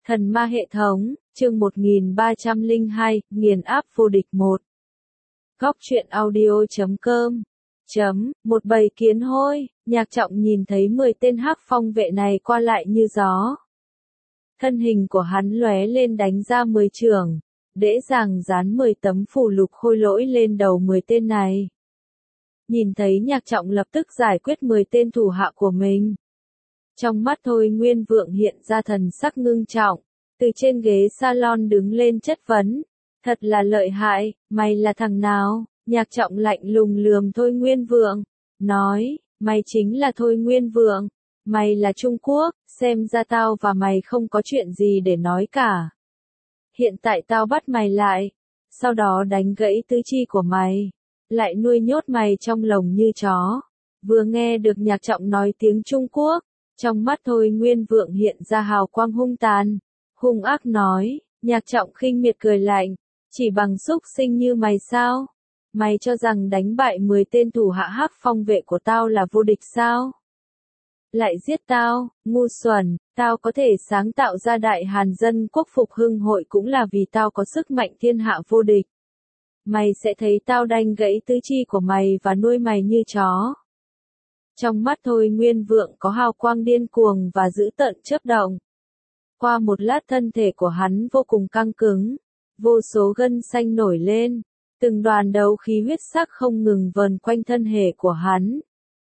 Thần ma hệ thống, chương 1302, nghiền áp vô địch 1. Góc truyện audio.com. Một bầy kiến hôi, Nhạc Trọng nhìn thấy 10 tên hắc phong vệ này qua lại như gió. Thân hình của hắn lóe lên đánh ra 10 chưởng, dễ dàng dán 10 tấm phù lục khôi lỗi lên đầu 10 tên này. Nhìn thấy Nhạc Trọng lập tức giải quyết 10 tên thủ hạ của mình. Trong mắt Thôi Nguyên Vượng hiện ra thần sắc ngưng trọng, từ trên ghế salon đứng lên chất vấn. Thật là lợi hại, mày là thằng nào? Nhạc Trọng lạnh lùng lườm Thôi Nguyên Vượng, nói, mày chính là Thôi Nguyên Vượng, mày là Trung Quốc, xem ra tao và mày không có chuyện gì để nói cả. Hiện tại tao bắt mày lại, sau đó đánh gãy tứ chi của mày, lại nuôi nhốt mày trong lồng như chó. Vừa nghe được Nhạc Trọng nói tiếng Trung Quốc, trong mắt Thôi Nguyên Vượng hiện ra hào quang hung tàn, hung ác nói, Nhạc Trọng khinh miệt cười lạnh, chỉ bằng xúc sinh như mày sao? Mày cho rằng đánh bại 10 tên thủ hạ hắc phong vệ của tao là vô địch sao? Lại giết tao, ngu xuẩn, tao có thể sáng tạo ra Đại Hàn Dân Quốc Phục Hưng Hội cũng là vì tao có sức mạnh thiên hạ vô địch. Mày sẽ thấy tao đanh gãy tứ chi của mày và nuôi mày như chó. Trong mắt Thôi Nguyên Vượng có hào quang điên cuồng và dữ tợn chớp động. Qua một lát thân thể của hắn vô cùng căng cứng, vô số gân xanh nổi lên, từng đoàn đấu khí huyết sắc không ngừng vờn quanh thân thể của hắn,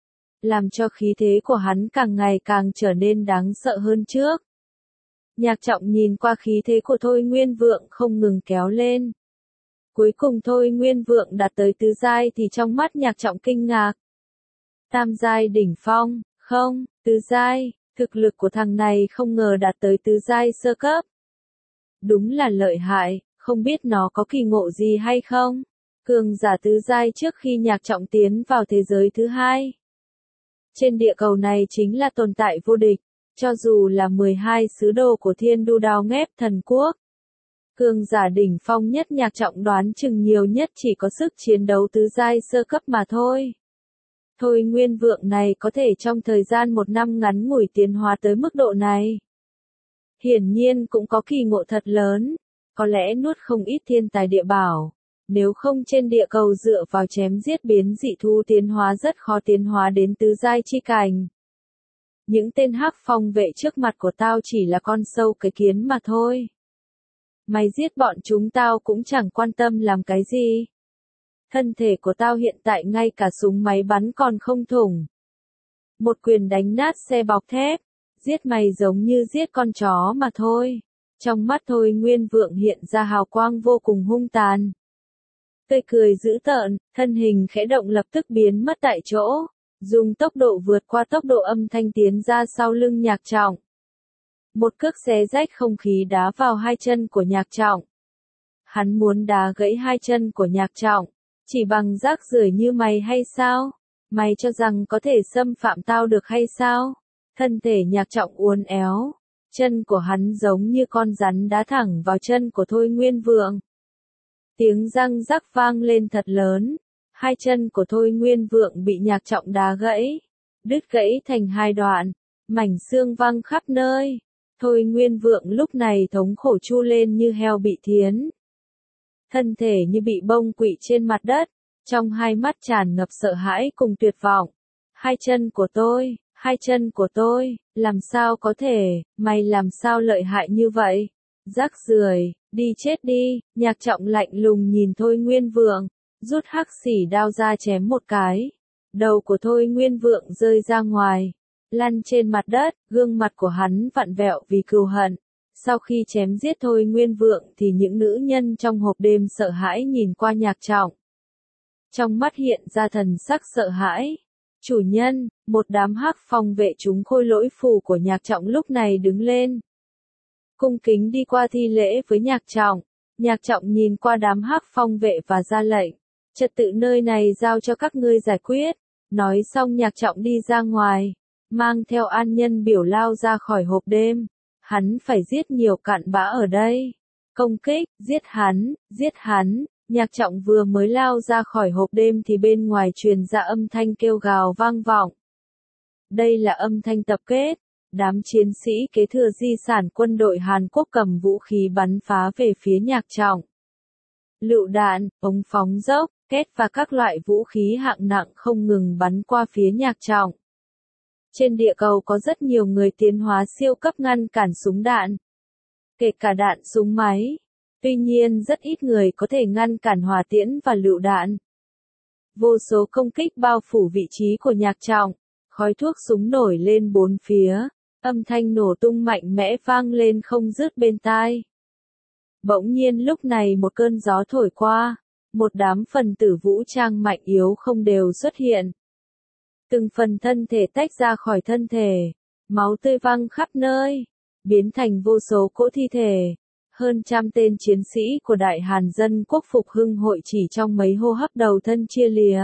làm cho khí thế của hắn càng ngày càng trở nên đáng sợ hơn trước. Nhạc Trọng nhìn qua khí thế của Thôi Nguyên Vượng không ngừng kéo lên. Cuối cùng Thôi Nguyên Vượng đạt tới tứ giai thì trong mắt Nhạc Trọng kinh ngạc. Tam giai đỉnh phong, không, tứ giai, thực lực của thằng này không ngờ đạt tới tứ giai sơ cấp. Đúng là lợi hại, không biết nó có kỳ ngộ gì hay không? Cường giả tứ giai trước khi Nhạc Trọng tiến vào thế giới thứ hai. Trên địa cầu này chính là tồn tại vô địch, cho dù là 12 sứ đồ của Thiên Đu Đao Ngép Thần Quốc. Cường giả đỉnh phong nhất Nhạc Trọng đoán chừng nhiều nhất chỉ có sức chiến đấu tứ giai sơ cấp mà thôi. Thôi Nguyên Vượng này có thể trong thời gian 1 năm ngắn ngủi tiến hóa tới mức độ này. Hiển nhiên cũng có kỳ ngộ thật lớn, có lẽ nuốt không ít thiên tài địa bảo. Nếu không trên địa cầu dựa vào chém giết biến dị thú tiến hóa rất khó tiến hóa đến tứ giai chi cảnh. Những tên hắc phong vệ trước mặt của tao chỉ là con sâu cái kiến mà thôi. Mày giết bọn chúng tao cũng chẳng quan tâm làm cái gì. Thân thể của tao hiện tại ngay cả súng máy bắn còn không thủng. Một quyền đánh nát xe bọc thép, giết mày giống như giết con chó mà thôi. Trong mắt Thôi Nguyên Vượng hiện ra hào quang vô cùng hung tàn. Tươi cười dữ tợn, thân hình khẽ động lập tức biến mất tại chỗ, dùng tốc độ vượt qua tốc độ âm thanh tiến ra sau lưng Nhạc Trọng. Một cước xé rách không khí đá vào hai chân của Nhạc Trọng. Hắn muốn đá gãy hai chân của Nhạc Trọng, chỉ bằng rác rưởi như mày hay sao? Mày cho rằng có thể xâm phạm tao được hay sao? Thân thể Nhạc Trọng uốn éo, chân của hắn giống như con rắn đá thẳng vào chân của Thôi Nguyên Vượng. Tiếng răng rắc vang lên thật lớn, hai chân của Thôi Nguyên Vượng bị Nhạc Trọng đá gãy, đứt gãy thành hai đoạn, mảnh xương văng khắp nơi. Thôi Nguyên Vượng lúc này thống khổ chu lên như heo bị thiến. Thân thể như bị bông quỵ trên mặt đất, trong hai mắt tràn ngập sợ hãi cùng tuyệt vọng. Hai chân của tôi, làm sao có thể, mày làm sao lợi hại như vậy? Rác rưởi, đi chết đi. Nhạc Trọng lạnh lùng nhìn Thôi Nguyên Vượng, rút hắc xỉ đao ra chém một cái. Đầu của Thôi Nguyên Vượng rơi ra ngoài, lăn trên mặt đất, gương mặt của hắn vặn vẹo vì cừu hận. Sau khi chém giết Thôi Nguyên Vượng thì những nữ nhân trong hộp đêm sợ hãi nhìn qua Nhạc Trọng. Trong mắt hiện ra thần sắc sợ hãi. Chủ nhân, một đám hắc phong vệ chúng khôi lỗi phù của Nhạc Trọng lúc này đứng lên. Cung kính đi qua thi lễ với Nhạc Trọng. Nhạc Trọng nhìn qua đám hắc phong vệ và ra lệnh. Trật tự nơi này giao cho các ngươi giải quyết. Nói xong Nhạc Trọng đi ra ngoài, mang theo an nhân biểu lao ra khỏi hộp đêm. Hắn phải giết nhiều cặn bã ở đây. Công kích, giết hắn. Nhạc Trọng vừa mới lao ra khỏi hộp đêm thì bên ngoài truyền ra âm thanh kêu gào vang vọng. Đây là âm thanh tập kết. đám chiến sĩ kế thừa di sản quân đội Hàn Quốc cầm vũ khí bắn phá về phía Nhạc Trọng. Lựu đạn, ống phóng dốc, két và các loại vũ khí hạng nặng không ngừng bắn qua phía Nhạc Trọng. Trên địa cầu có rất nhiều người tiến hóa siêu cấp ngăn cản súng đạn, kể cả đạn súng máy. Tuy nhiên rất ít người có thể ngăn cản hỏa tiễn và lựu đạn. Vô số công kích bao phủ vị trí của Nhạc Trọng, khói thuốc súng nổi lên bốn phía, âm thanh nổ tung mạnh mẽ vang lên không dứt bên tai. Bỗng nhiên lúc này một cơn gió thổi qua, một đám phần tử vũ trang mạnh yếu không đều xuất hiện. Từng phần thân thể tách ra khỏi thân thể, máu tươi văng khắp nơi, biến thành vô số cỗ thi thể. Hơn trăm tên chiến sĩ của Đại Hàn Dân Quốc Phục Hưng Hội chỉ trong mấy hô hấp đầu thân chia lìa.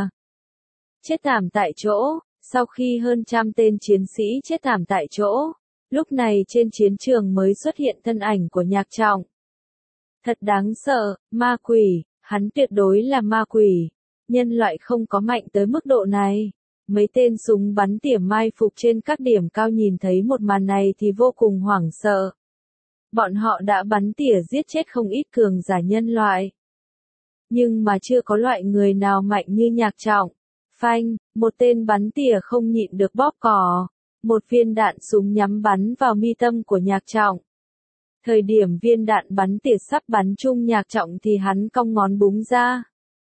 Chết thảm tại chỗ, sau khi hơn trăm tên chiến sĩ chết thảm tại chỗ, lúc này trên chiến trường mới xuất hiện thân ảnh của Nhạc Trọng. Thật đáng sợ, ma quỷ, hắn tuyệt đối là ma quỷ. Nhân loại không có mạnh tới mức độ này. Mấy tên súng bắn tỉa mai phục trên các điểm cao nhìn thấy một màn này thì vô cùng hoảng sợ. Bọn họ đã bắn tỉa giết chết không ít cường giả nhân loại. Nhưng mà chưa có loại người nào mạnh như Nhạc Trọng. Phanh, một tên bắn tỉa không nhịn được bóp cò. Một viên đạn súng nhắm bắn vào mi tâm của Nhạc Trọng. Thời điểm viên đạn bắn tỉa sắp bắn trúng Nhạc Trọng thì hắn cong ngón búng ra.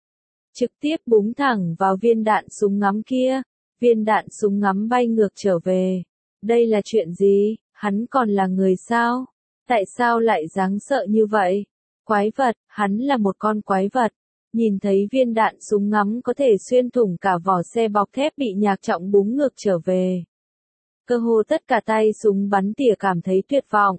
Trực tiếp búng thẳng vào viên đạn súng ngắm kia. Viên đạn súng ngắm bay ngược trở về. Đây là chuyện gì? Hắn còn là người sao? Tại sao lại đáng sợ như vậy? Quái vật, hắn là một con quái vật. Nhìn thấy viên đạn súng ngắm có thể xuyên thủng cả vỏ xe bọc thép bị Nhạc Trọng búng ngược trở về. Cơ hồ tất cả tay súng bắn tỉa cảm thấy tuyệt vọng.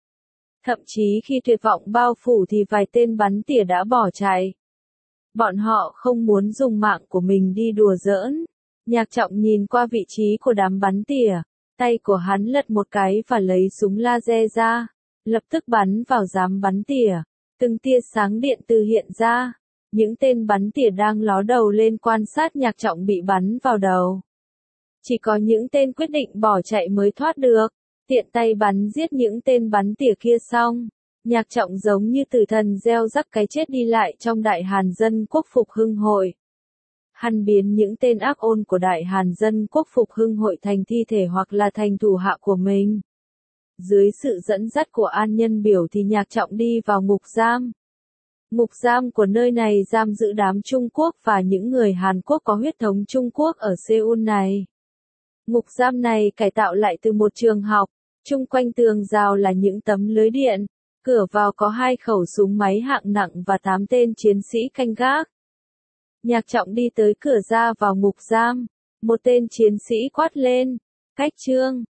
Thậm chí khi tuyệt vọng bao phủ thì vài tên bắn tỉa đã bỏ chạy. Bọn họ không muốn dùng mạng của mình đi đùa giỡn. Nhạc Trọng nhìn qua vị trí của đám bắn tỉa, tay của hắn lật một cái và lấy súng laser ra, lập tức bắn vào đám bắn tỉa. Từng tia sáng điện từ hiện ra, những tên bắn tỉa đang ló đầu lên quan sát Nhạc Trọng bị bắn vào đầu. Chỉ có những tên quyết định bỏ chạy mới thoát được, tiện tay bắn giết những tên bắn tỉa kia xong. Nhạc Trọng giống như tử thần gieo rắc cái chết đi lại trong Đại Hàn Dân Quốc Phục Hưng Hội. Hắn biến những tên ác ôn của Đại Hàn Dân Quốc Phục Hưng Hội thành thi thể hoặc là thành thủ hạ của mình. Dưới sự dẫn dắt của An Nhân Biểu thì Nhạc Trọng đi vào ngục giam. Ngục giam của nơi này giam giữ đám Trung Quốc và những người Hàn Quốc có huyết thống Trung Quốc ở Seoul này. Ngục giam này cải tạo lại từ một trường học, chung quanh tường rào là những tấm lưới điện, cửa vào có 2 khẩu súng máy hạng nặng và 8 tên chiến sĩ canh gác. Nhạc Trọng đi tới cửa ra vào ngục giam, một tên chiến sĩ quát lên, cách trương,